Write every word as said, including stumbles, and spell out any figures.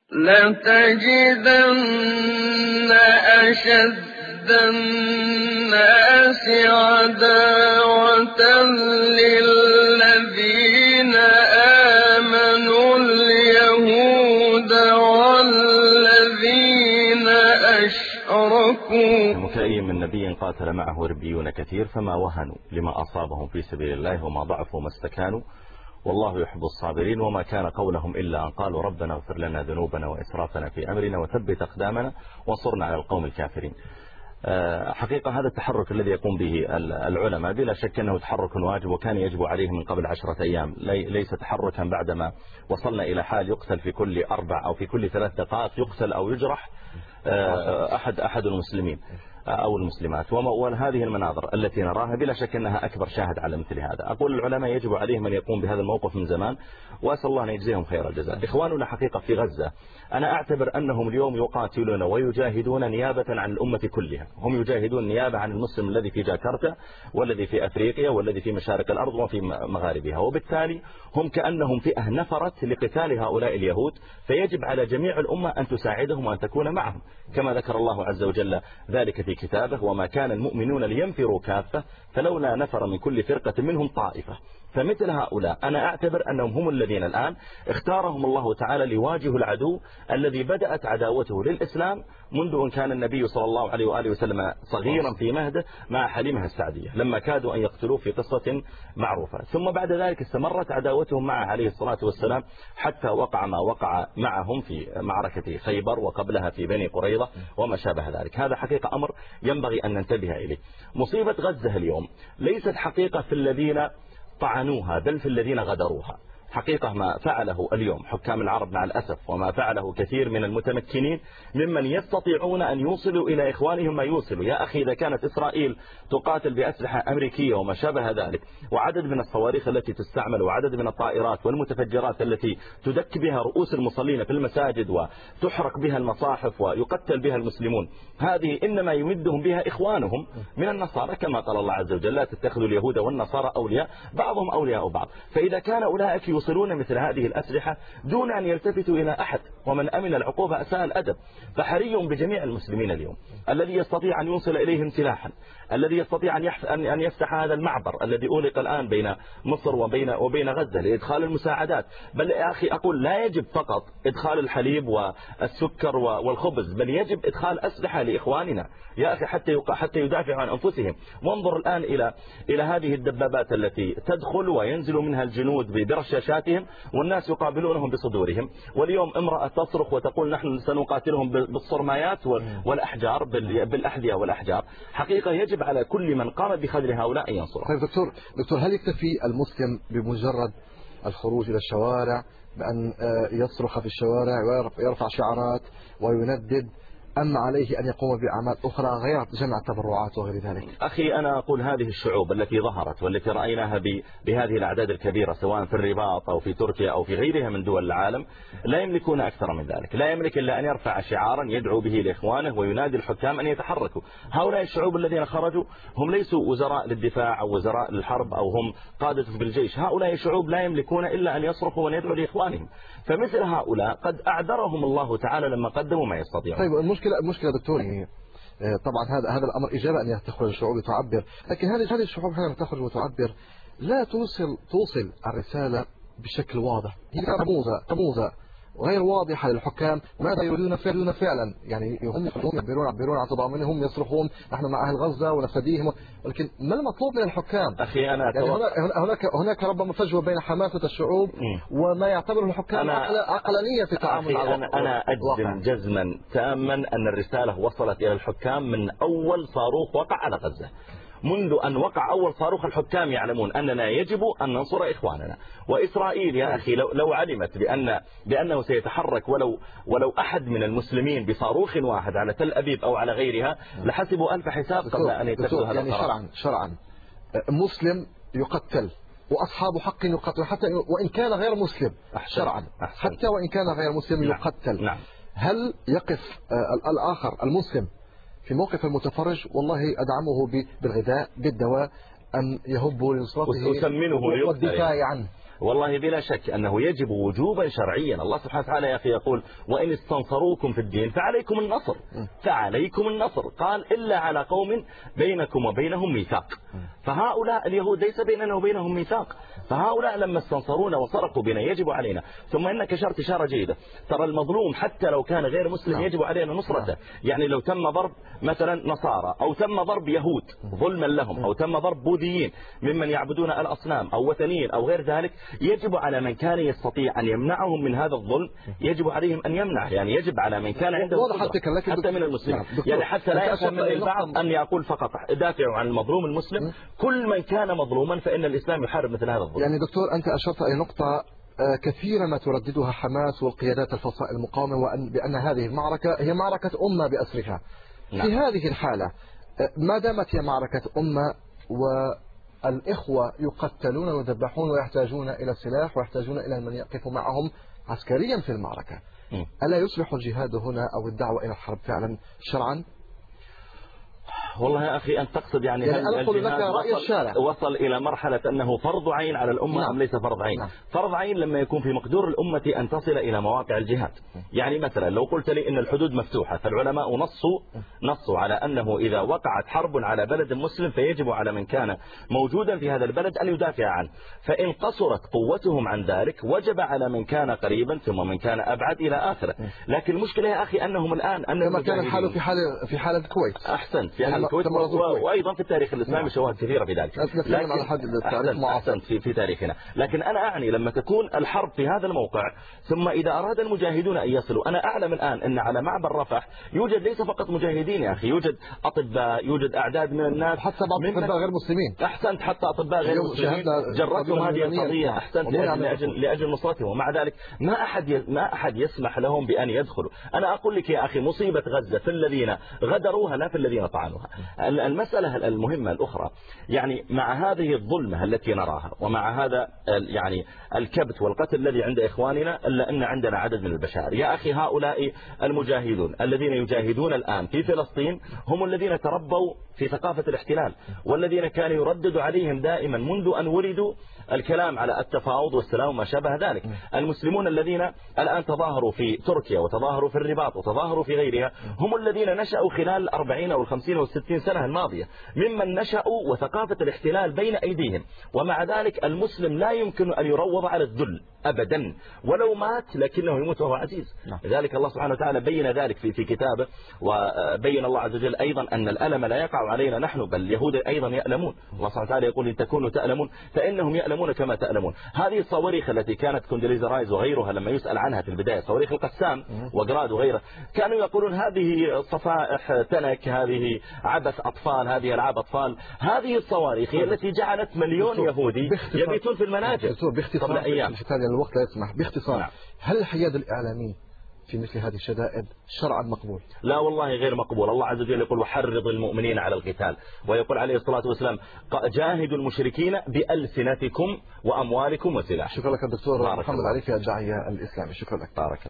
لتجدن أشد الناس عداوة للذين آمنوا اليهود والذين أشركوا. وكأي من نبي قاتل معه ربيون كثير فما وهنوا لما أصابهم في سبيل الله وما ضعفوا وما استكانوا والله يحب الصابرين. وما كان قولهم إلا أن قالوا ربنا اغفر لنا ذنوبنا وإسرافنا في أمرنا وثبت أقدامنا وانصرنا على القوم الكافرين. حقيقة هذا التحرك الذي يقوم به العلماء بلا شك أنه تحرك واجب وكان يجب عليه من قبل عشرة أيام، ليس تحركا بعدما وصلنا إلى حال يقتل في كل أربع أو في كل ثلاث دقائق يقتل أو يجرح أحد أحد المسلمين أو المسلمات. وهذه المناظر التي نراها بلا شك أنها أكبر شاهد على مثل هذا. أقول العلماء يجب عليهم أن يقوم بهذا الموقف من زمان وأسأل الله أن يجزيهم خير الجزاء. إخواننا حقيقة في غزة أنا أعتبر أنهم اليوم يقاتلون ويجاهدون نيابة عن الأمة كلها. هم يجاهدون نيابة عن المسلم الذي في جاكرتا والذي في أفريقيا والذي في مشارق الأرض وفي مغاربها، وبالتالي هم كأنهم فئة نفرت لقتال هؤلاء اليهود، فيجب على جميع الأمة أن تساعدهم وأن تكون معهم كما ذكر الله عز وجل ذلك في كتابه: وما كان المؤمنون لينفروا كافة فلولا نفر من كل فرقة منهم طائفة. فمثل هؤلاء أنا أعتبر أنهم هم الذين الآن اختارهم الله تعالى ليواجهوا العدو الذي بدأت عداوته للإسلام منذ أن كان النبي صلى الله عليه وآله وسلم صغيرا في مهده مع حليمة السعدية لما كادوا أن يقتلوه في قصة معروفة، ثم بعد ذلك استمرت عداوتهم معه عليه الصلاة والسلام حتى وقع ما وقع معهم في معركة خيبر وقبلها في بني قريظة وما شابه ذلك. هذا حقيقة أمر ينبغي أن ننتبه إليه. مصيبة غزة اليوم ليست حقيقة في الذين طعنوها بل في الذين غدروها. حقيقة ما فعله اليوم حكام العرب مع الأسف وما فعله كثير من المتمكنين ممن يستطيعون أن يوصلوا إلى إخوانهم ما يوصلوا. يا أخي إذا كانت إسرائيل تقاتل بأسلحة أمريكية وما شابه ذلك وعدد من الصواريخ التي تستعمل وعدد من الطائرات والمتفجرات التي تدك بها رؤوس المصلين في المساجد وتحرق بها المصاحف ويقتل بها المسلمون، هذه إنما يمدهم بها إخوانهم من النصارى كما قال الله عز وجل: لا تتخذوا اليهود والنصارى أولياء بعضهم أولياء بعض. فإذا كان أولئك يوصلون مثل هذه الأسلحة دون أن يلتفتوا إلى أحد، ومن أمن العقوبة أساء الأدب، فحري بجميع المسلمين اليوم الذي يستطيع أن يوصل إليهم سلاحا، الذي يستطيع أن يفتح هذا المعبر الذي أغلق الآن بين مصر وبين وبين غزة لإدخال المساعدات. بل يا أخي أقول لا يجب فقط إدخال الحليب والسكر والخبز، بل يجب إدخال أسلحة لإخواننا يا أخي حتى حتى يدافعوا عن أنفسهم. وانظر الآن إلى إلى هذه الدبابات التي تدخل وينزل منها الجنود برشاشاتهم والناس يقابلونهم بصدورهم. واليوم امرأة تصرخ وتقول نحن سنقاتلهم بالصرمايات والأحجار بالأحذية والأحجار. حقيقة يجب على كل من قام بخذل هؤلاء أن ينصره. طيب دكتور دكتور هل يكتفي المسلم بمجرد الخروج إلى الشوارع بأن يصرخ في الشوارع ويرفع شعارات ويندد، أم عليه أن يقوم بأعمال أخرى غير جمع التبرعات وغير ذلك؟ أخي أنا أقول هذه الشعوب التي ظهرت والتي رأيناها بهذه الأعداد الكبيرة سواء في الرباط أو في تركيا أو في غيرها من دول العالم لا يملكون أكثر من ذلك، لا يملك إلا أن يرفع شعارا يدعو به لإخوانه وينادي الحكام أن يتحركوا. هؤلاء الشعوب الذين خرجوا هم ليسوا وزراء للدفاع أو وزراء للحرب أو هم قادة بالجيش، هؤلاء الشعوب لا يملكون إلا أن يصرخوا وأن يدعوا لإخوانهم. فمثل هؤلاء قد أعذرهم الله تعالى لما قدموا ما يستطيعون. طيب المشكلة المشكلة دكتور طبعا هذا هذا الأمر إجابة أن تخرج الشعوب وتعبر، لكن هذه هذه الشعوب حينما تخرج وتعبر لا توصل توصل الرسالة بشكل واضح، هي رموزة رموزة غير واضحة للحكام ماذا يريدون فعلا فعلا. يعني هم يعبرون يعبرون عن تضامنهم، يصرخون نحن مع أهل غزة ونفديهم، ولكن ما المطلوب من الحكام؟ أخي أنا يعني هناك هناك ربما فجوة بين حماسة الشعوب م. وما يعتبره الحكام عقلانية في التعامل مع أنا أنا أجزم جزما تاما أن الرسالة وصلت إلى الحكام من أول صاروخ وقع على غزة. منذ أن وقع أول صاروخ الحكام يعلمون أننا يجب أن ننصر إخواننا. وإسرائيل يا أخي لو, لو علمت بأن بأنه سيتحرك ولو ولو أحد من المسلمين بصاروخ واحد على تل أبيب أو على غيرها لحسبوا ألف حساب قبل أن يتخذوا هذا يعني شرعا شرعا مسلم يقتل وأصحاب حق يقتل حتى وإن كان غير مسلم شرعا، حتى وإن كان غير مسلم يقتل. نعم. هل يقف الآخر المسلم في موقف المتفرج والله أدعمه بالغذاء بالدواء أن يهبوا لنصرته والدفاع عنه؟ والله بلا شك أنه يجب وجوبا شرعيا. الله سبحانه وتعالى يا أخي يقول وإن استنصروكم في الدين فعليكم النصر، فعليكم النصر، قال إلا على قوم بينكم وبينهم ميثاق. فهؤلاء اليهود ليس بيننا وبينهم ميثاق، فهؤلاء لما استنصرونا وصرخوا بنا يجب علينا. ثم إنك أشرت إشارة جيدة، ترى المظلوم حتى لو كان غير مسلم يجب علينا نصرته. يعني لو تم ضرب مثلا نصارى أو تم ضرب يهود ظلما لهم أو تم ضرب بوذيين ممن يعبدون الأصنام أو وثنيين أو غير ذلك، يجب على من كان يستطيع أن يمنعهم من هذا الظلم يجب عليهم أن يمنع. يعني يجب على من كان عنده حتى من المسلمين، يعني حتى لا يفهم من البعض أن يقول فقط دافعوا عن المظلوم المسلم. كل من كان مظلوما فإن الإسلام يحارب مثل هذا الظلم. يعني دكتور أنت أشرت إلى نقطة كثيرا ما ترددها حماس والقيادات الفصائل المقاومة، وأن بأن هذه المعركة هي معركة أمة بأسرها. نعم. في هذه الحالة ما دامت هي معركة أمة والإخوة يقتلون ويذبحون ويحتاجون إلى سلاح ويحتاجون إلى من يقف معهم عسكريا في المعركة، م. ألا يصبح الجهاد هنا أو الدعوة إلى الحرب فعلا شرعا؟ والله يا أخي أن تقصد يعني, يعني هل أقول لك رأي الشارع وصل إلى مرحلة أنه فرض عين على الأمة؟ نعم. أم ليس فرض عين؟ نعم. فرض عين لما يكون في مقدور الأمة أن تصل إلى مواقع الجهاد. يعني مثلا لو قلت لي إن الحدود مفتوحة، فالعلماء نصوا نصوا على أنه إذا وقعت حرب على بلد مسلم فيجب على من كان موجودا في هذا البلد أن يدافع عنه. فإن قصرت قوتهم عن ذلك وجب على من كان قريبا ثم من كان أبعد إلى آخره. لكن المشكلة يا أخي أنهم الآن أنهم كما كان الحال في حال في حال الكويت. أحسن في حال الكويت وأيضا في التاريخ الإسلامي شواهد كثيرة في ذلك. لكن أحسن, أحسن في, في تاريخنا. لكن أنا أعني لما تكون الحرب في هذا الموقع ثم إذا أراد المجاهدون أن يصلوا، أنا أعلم الآن أن على معبر رفح يوجد ليس فقط مجاهدين يا أخي، يوجد أطباء، يوجد أعداد من الناس حتى بعض الأطباء غير مسلمين. أحسنت حتى أطباء غير مسلمين جرتهم هذه القضية. أحسنت لأجل, لأجل, لأجل نصرتهم، ومع ذلك ما أحد ما أحد يسمح لهم بأن يدخلوا. أنا أقول لك يا أخي مصيبة غزة في الذين غدروها لا في الذين طعنوها. المسألة المهمة الأخرى يعني مع هذه الظلمة التي نراها ومع هذا يعني الكبت والقتل الذي عند إخواننا، إلا أن عندنا عدد من البشائر يا أخي. هؤلاء المجاهدون الذين يجاهدون الآن في فلسطين هم الذين تربوا في ثقافة الاحتلال، والذين كان يردد عليهم دائما منذ أن ولدوا الكلام على التفاوض والسلام وما شابه ذلك. المسلمون الذين الآن تظاهروا في تركيا وتظاهروا في الرباط وتظاهروا في غيرها هم الذين نشأوا خلال الأربعين أو الخمسين أو الستين سنة الماضية، ممن نشأوا وثقافة الاحتلال بين أيديهم. ومع ذلك المسلم لا يمكن أن يروض على الذل أبدا ولو مات، لكنه يموت وهو عزيز. لذلك الله سبحانه وتعالى بين ذلك في في كتابه، وبين الله عز وجل أيضا أن الألم لا يقع علينا نحن بل اليهود أيضا يألمون. الله سبحانه وتعالى يقول إن تكونوا تألمون فإنهم يألمون كما تألمون. هذه الصواريخ التي كانت كوندليزا رايز وغيرها لما يسأل عنها في البداية، صواريخ القسام وجراد وغيره، كانوا يقولون هذه صفائح تنك، هذه عبث أطفال، هذه ألعاب أطفال. هذه الصواريخ هي التي جعلت مليون يهودي يبيتون في المناجم قبل أيام. الوقت لا يسمح. باختصار، نعم. هل الحياد الإعلامي في مثل هذه الشدائد شرعا مقبول؟ لا والله غير مقبول. الله عز وجل يقول وحرض المؤمنين على القتال، ويقول عليه الصلاة والسلام جاهدوا المشركين بألسنتكم وأموالكم وسلاح. شكرا لك الدكتور محمد علي في الداعية الإسلامي. شكرا لك. بارك.